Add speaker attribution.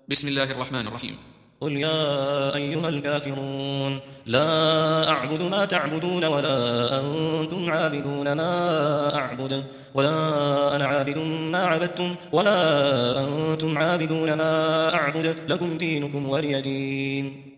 Speaker 1: بسم الله الرحمن الرحيم.
Speaker 2: قل يا أيها الكافرون لا أعبد ما تعبدون ولا أنتم عابدون ما أعبد ولا أنا عابد ما عبدتم ولا أنتم عابدون ما أعبد لكم دينكم ولي دين.